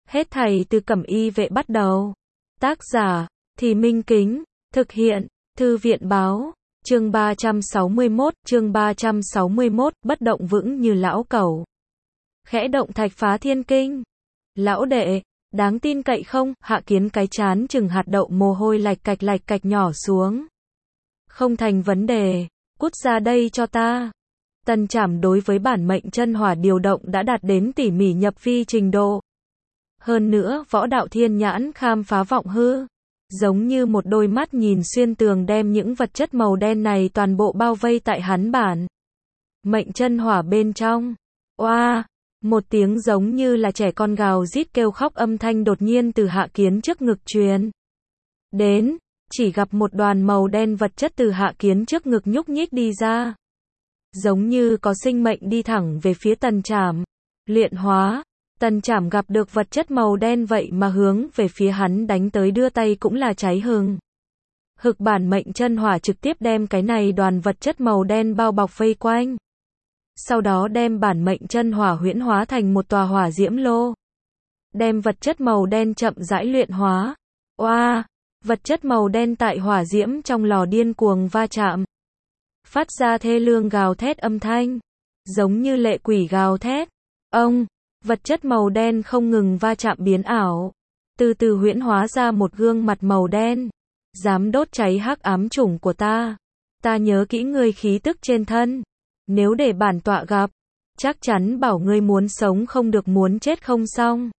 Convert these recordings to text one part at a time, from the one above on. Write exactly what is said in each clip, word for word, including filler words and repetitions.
Hết thảy từ Cẩm Y vệ bắt đầu. Tác giả, Thì Minh Kính, thực hiện, Thư viện báo, chương ba trăm sáu mươi mốt, chương ba trăm sáu mươi mốt, bất động vững như lão cẩu. Khẽ động thạch phá thiên kinh. Lão đệ, đáng tin cậy không? Hạ Kiến cái chán chừng hạt đậu mồ hôi lạch cạch lạch cạch nhỏ xuống. Không thành vấn đề, cút ra đây cho ta. Tần Trảm đối với bản mệnh chân hỏa điều động đã đạt đến tỉ mỉ nhập vi trình độ. Hơn nữa, võ đạo thiên nhãn khám phá vọng hư. Giống như một đôi mắt nhìn xuyên tường đem những vật chất màu đen này toàn bộ bao vây tại hắn bản mệnh chân hỏa bên trong. Oa! Một tiếng giống như là trẻ con gào rít kêu khóc âm thanh đột nhiên từ Hạ Kiến trước ngực truyền đến, chỉ gặp một đoàn màu đen vật chất từ Hạ Kiến trước ngực nhúc nhích đi ra. Giống như có sinh mệnh đi thẳng về phía Tần Trảm. Luyện hóa, Tần Trảm gặp được vật chất màu đen vậy mà hướng về phía hắn đánh tới, đưa tay cũng là cháy hừng hực, bản mệnh chân hỏa trực tiếp đem cái này đoàn vật chất màu đen bao bọc vây quanh. Sau đó đem bản mệnh chân hỏa huyễn hóa thành một tòa hỏa diễm lô. Đem vật chất màu đen chậm rãi luyện hóa. Oa! Vật chất màu đen tại hỏa diễm trong lò điên cuồng va chạm. Phát ra thê lương gào thét âm thanh. Giống như lệ quỷ gào thét. Ông! Vật chất màu đen không ngừng va chạm biến ảo. Từ từ huyễn hóa ra một gương mặt màu đen. Dám đốt cháy hắc ám chủng của ta. Ta nhớ kỹ ngươi khí tức trên thân. Nếu để bản tọa gặp, chắc chắn bảo ngươi muốn sống không được muốn chết không xong.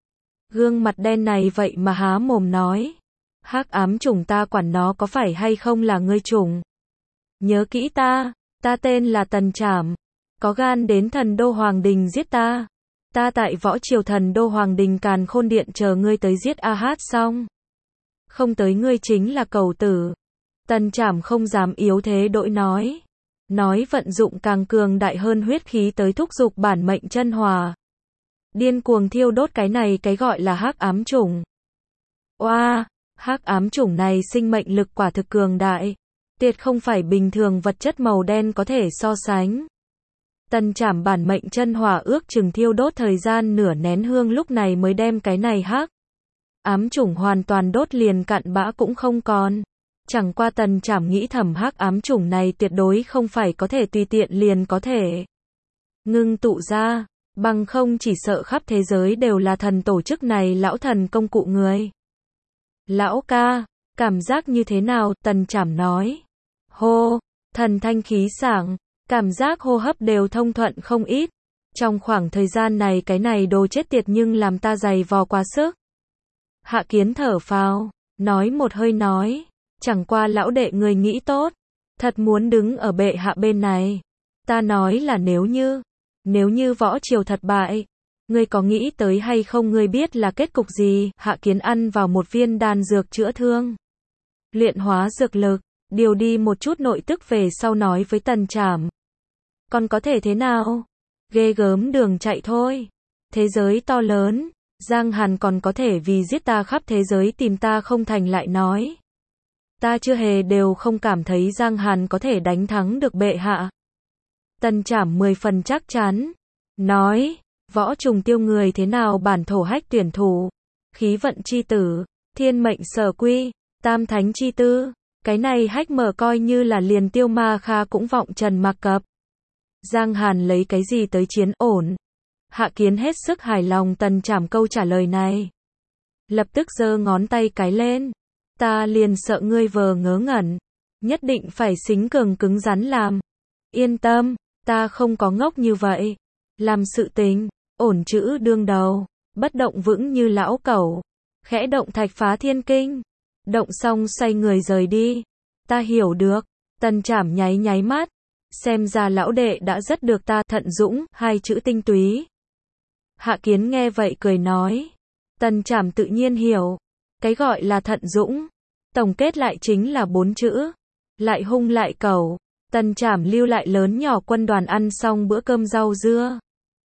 Gương mặt đen này vậy mà há mồm nói. Hắc ám chủng ta quản nó có phải hay không là ngươi chủng. Nhớ kỹ ta, ta tên là Tần Trảm. Có gan đến thần đô Hoàng Đình giết ta. Ta tại võ triều thần đô Hoàng Đình Càn Khôn Điện chờ ngươi tới giết A Hát xong. Không tới ngươi chính là cẩu tử. Tần Trảm không dám yếu thế đội nói. Nói vận dụng càng cường đại hơn huyết khí tới thúc giục bản mệnh chân hỏa. Điên cuồng thiêu đốt cái này cái gọi là hắc ám chủng. Oa, hắc ám chủng này sinh mệnh lực quả thực cường đại. Tuyệt không phải bình thường vật chất màu đen có thể so sánh. Tần Trảm bản mệnh chân hỏa ước chừng thiêu đốt thời gian nửa nén hương, lúc này mới đem cái này hắc ám chủng hoàn toàn đốt liền cặn bã cũng không còn. Chẳng qua Tần Trảm nghĩ thầm hắc ám chủng này tuyệt đối không phải có thể tùy tiện liền có thể ngưng tụ ra, bằng không chỉ sợ khắp thế giới đều là thần tổ chức này lão thần công cụ người. Lão ca, cảm giác như thế nào? Tần Trảm nói. Hô, thần thanh khí sảng, cảm giác hô hấp đều thông thuận không ít. Trong khoảng thời gian này cái này đồ chết tiệt nhưng làm ta dày vò quá sức. Hạ Kiến thở phào, nói một hơi nói. Chẳng qua lão đệ người nghĩ tốt, thật muốn đứng ở bệ hạ bên này. Ta nói là nếu như, nếu như võ triều thật bại, ngươi có nghĩ tới hay không, ngươi biết là kết cục gì? Hạ Kiến ăn vào một viên đan dược chữa thương, luyện hóa dược lực, điều đi một chút nội tức về sau nói với Tần Trảm. Còn có thể thế nào? Ghê gớm đường chạy thôi. Thế giới to lớn, Giang Hàn còn có thể vì giết ta khắp thế giới tìm ta không thành lại nói. Ta chưa hề đều không cảm thấy Giang Hàn có thể đánh thắng được bệ hạ. Tần Trảm mười phần chắc chắn. Nói, võ trùng tiêu người thế nào bản thổ hách tuyển thủ, khí vận chi tử, thiên mệnh sở quy, tam thánh chi tư. Cái này hách mở coi như là liền tiêu ma kha cũng vọng trần mặc cập. Giang Hàn lấy cái gì tới chiến ổn? Hạ Kiến hết sức hài lòng Tần Trảm câu trả lời này. Lập tức giơ ngón tay cái lên. Ta liền sợ ngươi vờ ngớ ngẩn, nhất định phải xính cường cứng rắn làm. Yên tâm, ta không có ngốc như vậy. Làm sự tình, ổn chữ đương đầu, bất động vững như lão cẩu. Khẽ động thạch phá thiên kinh. Động xong xoay người rời đi. Ta hiểu được. Tần Trảm nháy nháy mắt. Xem ra lão đệ đã rất được ta thận dũng, hai chữ tinh túy. Hạ Kiến nghe vậy cười nói. Tần Trảm tự nhiên hiểu. Cái gọi là thận dũng, tổng kết lại chính là bốn chữ. Lại hung lại cẩu. Tần Trảm lưu lại lớn nhỏ quân đoàn ăn xong bữa cơm rau dưa.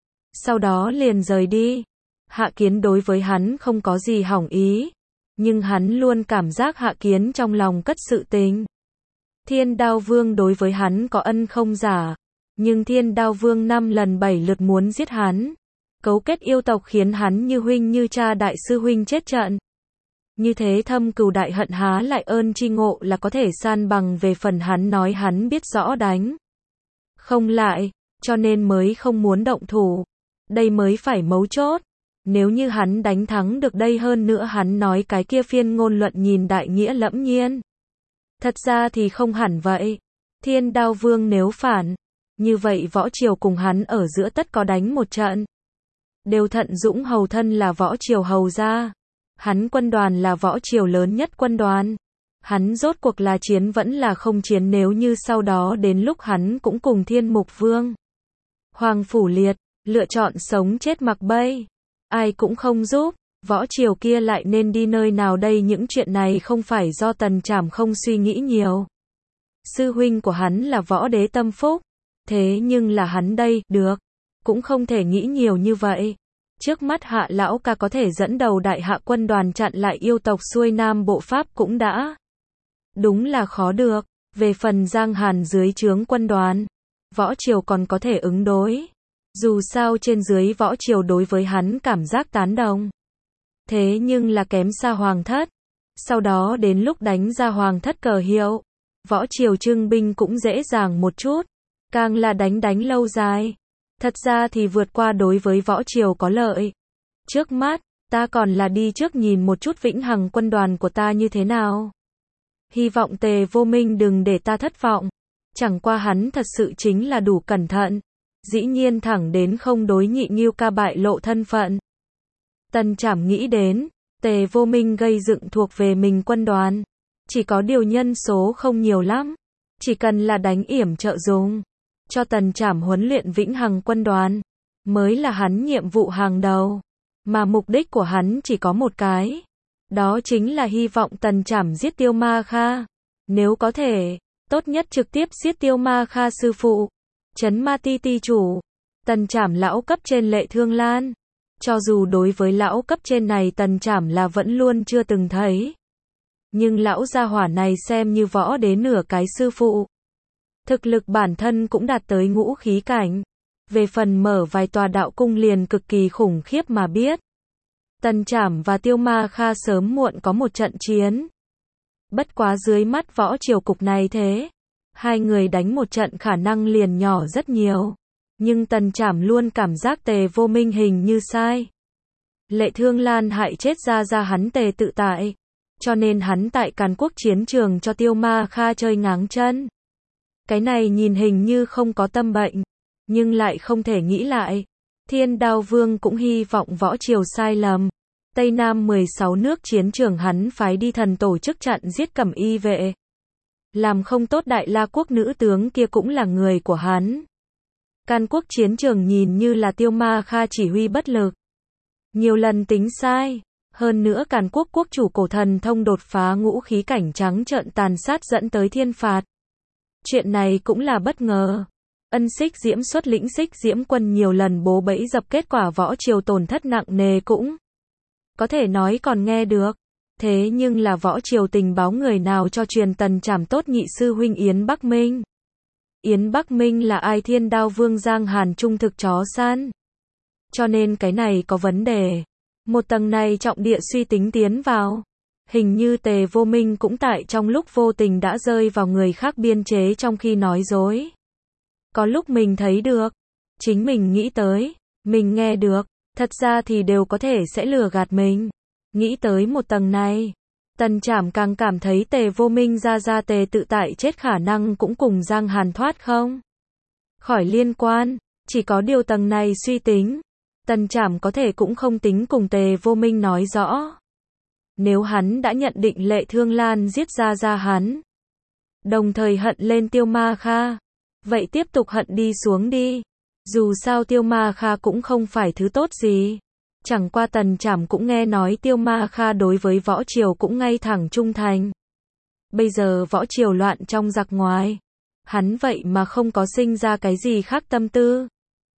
Sau đó liền rời đi. Hạ Kiến đối với hắn không có gì hỏng ý. Nhưng hắn luôn cảm giác Hạ Kiến trong lòng cất sự tình. Thiên Đao Vương đối với hắn có ân không giả. Nhưng Thiên Đao Vương năm lần bảy lượt muốn giết hắn. Cấu kết yêu tộc khiến hắn như huynh như cha đại sư huynh chết trận. Như thế thâm cừu đại hận há lại ơn chi ngộ là có thể san bằng. Về phần hắn nói hắn biết rõ đánh không lại, cho nên mới không muốn động thủ. Đây mới phải mấu chốt. Nếu như hắn đánh thắng được đây, hơn nữa hắn nói cái kia phiên ngôn luận nhìn đại nghĩa lẫm nhiên. Thật ra thì không hẳn vậy. Thiên Đao Vương nếu phản, như vậy Võ Triều cùng hắn ở giữa tất có đánh một trận. Đều Thận Dũng hầu thân là Võ Triều hầu gia. Hắn quân đoàn là Võ Triều lớn nhất quân đoàn. Hắn rốt cuộc là chiến vẫn là không chiến, nếu như sau đó đến lúc hắn cũng cùng Thiên Mục Vương Hoàng Phủ Liệt lựa chọn sống chết mặc bay, ai cũng không giúp, Võ Triều kia lại nên đi nơi nào đây? Những chuyện này không phải do Tần Trảm không suy nghĩ nhiều. Sư huynh của hắn là Võ Đế Tâm Phúc, thế nhưng là hắn đây, được, cũng không thể nghĩ nhiều như vậy. Trước mắt Hạ lão ca có thể dẫn đầu đại hạ quân đoàn chặn lại yêu tộc xuôi nam bộ Pháp cũng đã đúng là khó được. Về phần Giang Hàn dưới trướng quân đoàn, Võ Triều còn có thể ứng đối. Dù sao trên dưới Võ Triều đối với hắn cảm giác tán đồng. Thế nhưng là kém xa Hoàng thất. Sau đó đến lúc đánh ra Hoàng thất cờ hiệu, Võ Triều trưng binh cũng dễ dàng một chút. Càng là đánh đánh lâu dài, thật ra thì vượt qua đối với Võ Triều có lợi. Trước mắt, ta còn là đi trước nhìn một chút vĩnh hằng quân đoàn của ta như thế nào. Hy vọng Tề Vô Minh đừng để ta thất vọng. Chẳng qua hắn thật sự chính là đủ cẩn thận. Dĩ nhiên thẳng đến không đối Nhị Ngưu ca bại lộ thân phận. Tần Trảm nghĩ đến, Tề Vô Minh gây dựng thuộc về mình quân đoàn. Chỉ có điều nhân số không nhiều lắm. Chỉ cần là đánh yểm trợ dùng cho Tần Trảm huấn luyện vĩnh hằng quân đoàn, mới là hắn nhiệm vụ hàng đầu. Mà mục đích của hắn chỉ có một cái. Đó chính là hy vọng Tần Trảm giết Tiêu Ma Kha. Nếu có thể, tốt nhất trực tiếp giết Tiêu Ma Kha sư phụ, Trấn Ma Ti Ti chủ. Tần Trảm lão cấp trên Lệ Thương Lan. Cho dù đối với lão cấp trên này Tần Trảm là vẫn luôn chưa từng thấy. Nhưng lão gia hỏa này xem như Võ Đế nửa cái sư phụ. Thực lực bản thân cũng đạt tới ngũ khí cảnh. Về phần mở vài tòa đạo cung liền cực kỳ khủng khiếp mà biết. Tần Trảm và Tiêu Ma Kha sớm muộn có một trận chiến. Bất quá dưới mắt Võ Triều cục này thế, hai người đánh một trận khả năng liền nhỏ rất nhiều. Nhưng Tần Trảm luôn cảm giác Tề Vô Minh hình như sai. Lệ Thương Lan hại chết ra ra hắn Tề tự tại. Cho nên hắn tại Càn Quốc chiến trường cho Tiêu Ma Kha chơi ngáng chân. Cái này nhìn hình như không có tâm bệnh, nhưng lại không thể nghĩ lại. Thiên Đao Vương cũng hy vọng Võ Triều sai lầm. Tây Nam mười sáu nước chiến trường hắn phái đi thần tổ chức chặn giết Cẩm Y vệ. Làm không tốt Đại La quốc nữ tướng kia cũng là người của hắn. Càn Quốc chiến trường nhìn như là Tiêu Ma Kha chỉ huy bất lực. Nhiều lần tính sai. Hơn nữa Càn Quốc quốc chủ cổ thần thông đột phá ngũ khí cảnh trắng trợn tàn sát dẫn tới thiên phạt. Chuyện này cũng là bất ngờ. Ân Xích Diễm xuất lĩnh Xích Diễm quân nhiều lần bố bẫy dập, kết quả Võ Triều tổn thất nặng nề cũng có thể nói còn nghe được. Thế nhưng là Võ Triều tình báo người nào cho truyền Tần Trảm tốt nhị sư huynh Yến Bắc Minh? Yến Bắc Minh là ai? Thiên Đao Vương Giang Hàn trung thực chó săn. Cho nên cái này có vấn đề. Một tầng này trọng địa suy tính tiến vào. Hình như Tề Vô Minh cũng tại trong lúc vô tình đã rơi vào người khác biên chế trong khi nói dối. Có lúc mình thấy được, chính mình nghĩ tới, mình nghe được, thật ra thì đều có thể sẽ lừa gạt mình. Nghĩ tới một tầng này, Tần Trảm càng cảm thấy Tề Vô Minh ra ra Tề tự tại chết khả năng cũng cùng Giang Hàn thoát không khỏi liên quan. Chỉ có điều tầng này suy tính, Tần Trảm có thể cũng không tính cùng Tề Vô Minh nói rõ. Nếu hắn đã nhận định Lệ Thương Lan giết ra ra hắn, đồng thời hận lên Tiêu Ma Kha, vậy tiếp tục hận đi xuống đi. Dù sao Tiêu Ma Kha cũng không phải thứ tốt gì. Chẳng qua Tần Trảm cũng nghe nói Tiêu Ma Kha đối với Võ Triều cũng ngay thẳng trung thành. Bây giờ Võ Triều loạn trong giặc ngoài, hắn vậy mà không có sinh ra cái gì khác tâm tư.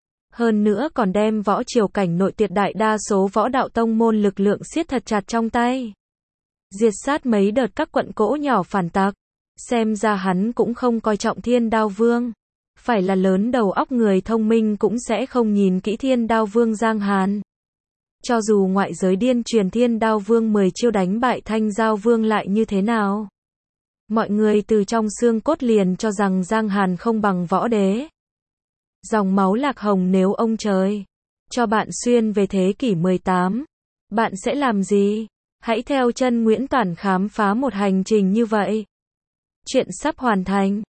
Hơn nữa còn đem Võ Triều cảnh nội tuyệt đại đa số võ đạo tông môn lực lượng siết thật chặt trong tay. Diệt sát mấy đợt các quận cỗ nhỏ phản tặc. Xem ra hắn cũng không coi trọng Thiên Đao Vương. Phải là lớn đầu óc người thông minh cũng sẽ không nhìn kỹ Thiên Đao Vương Giang Hàn. Cho dù ngoại giới điên truyền Thiên Đao Vương mười chiêu đánh bại Thanh Giao Vương lại như thế nào? Mọi người từ trong xương cốt liền cho rằng Giang Hàn không bằng võ đế. Dòng máu lạc hồng, nếu ông trời cho bạn xuyên về thế kỷ mười tám, bạn sẽ làm gì? Hãy theo chân Nguyễn Toản khám phá một hành trình như vậy. Chuyện sắp hoàn thành.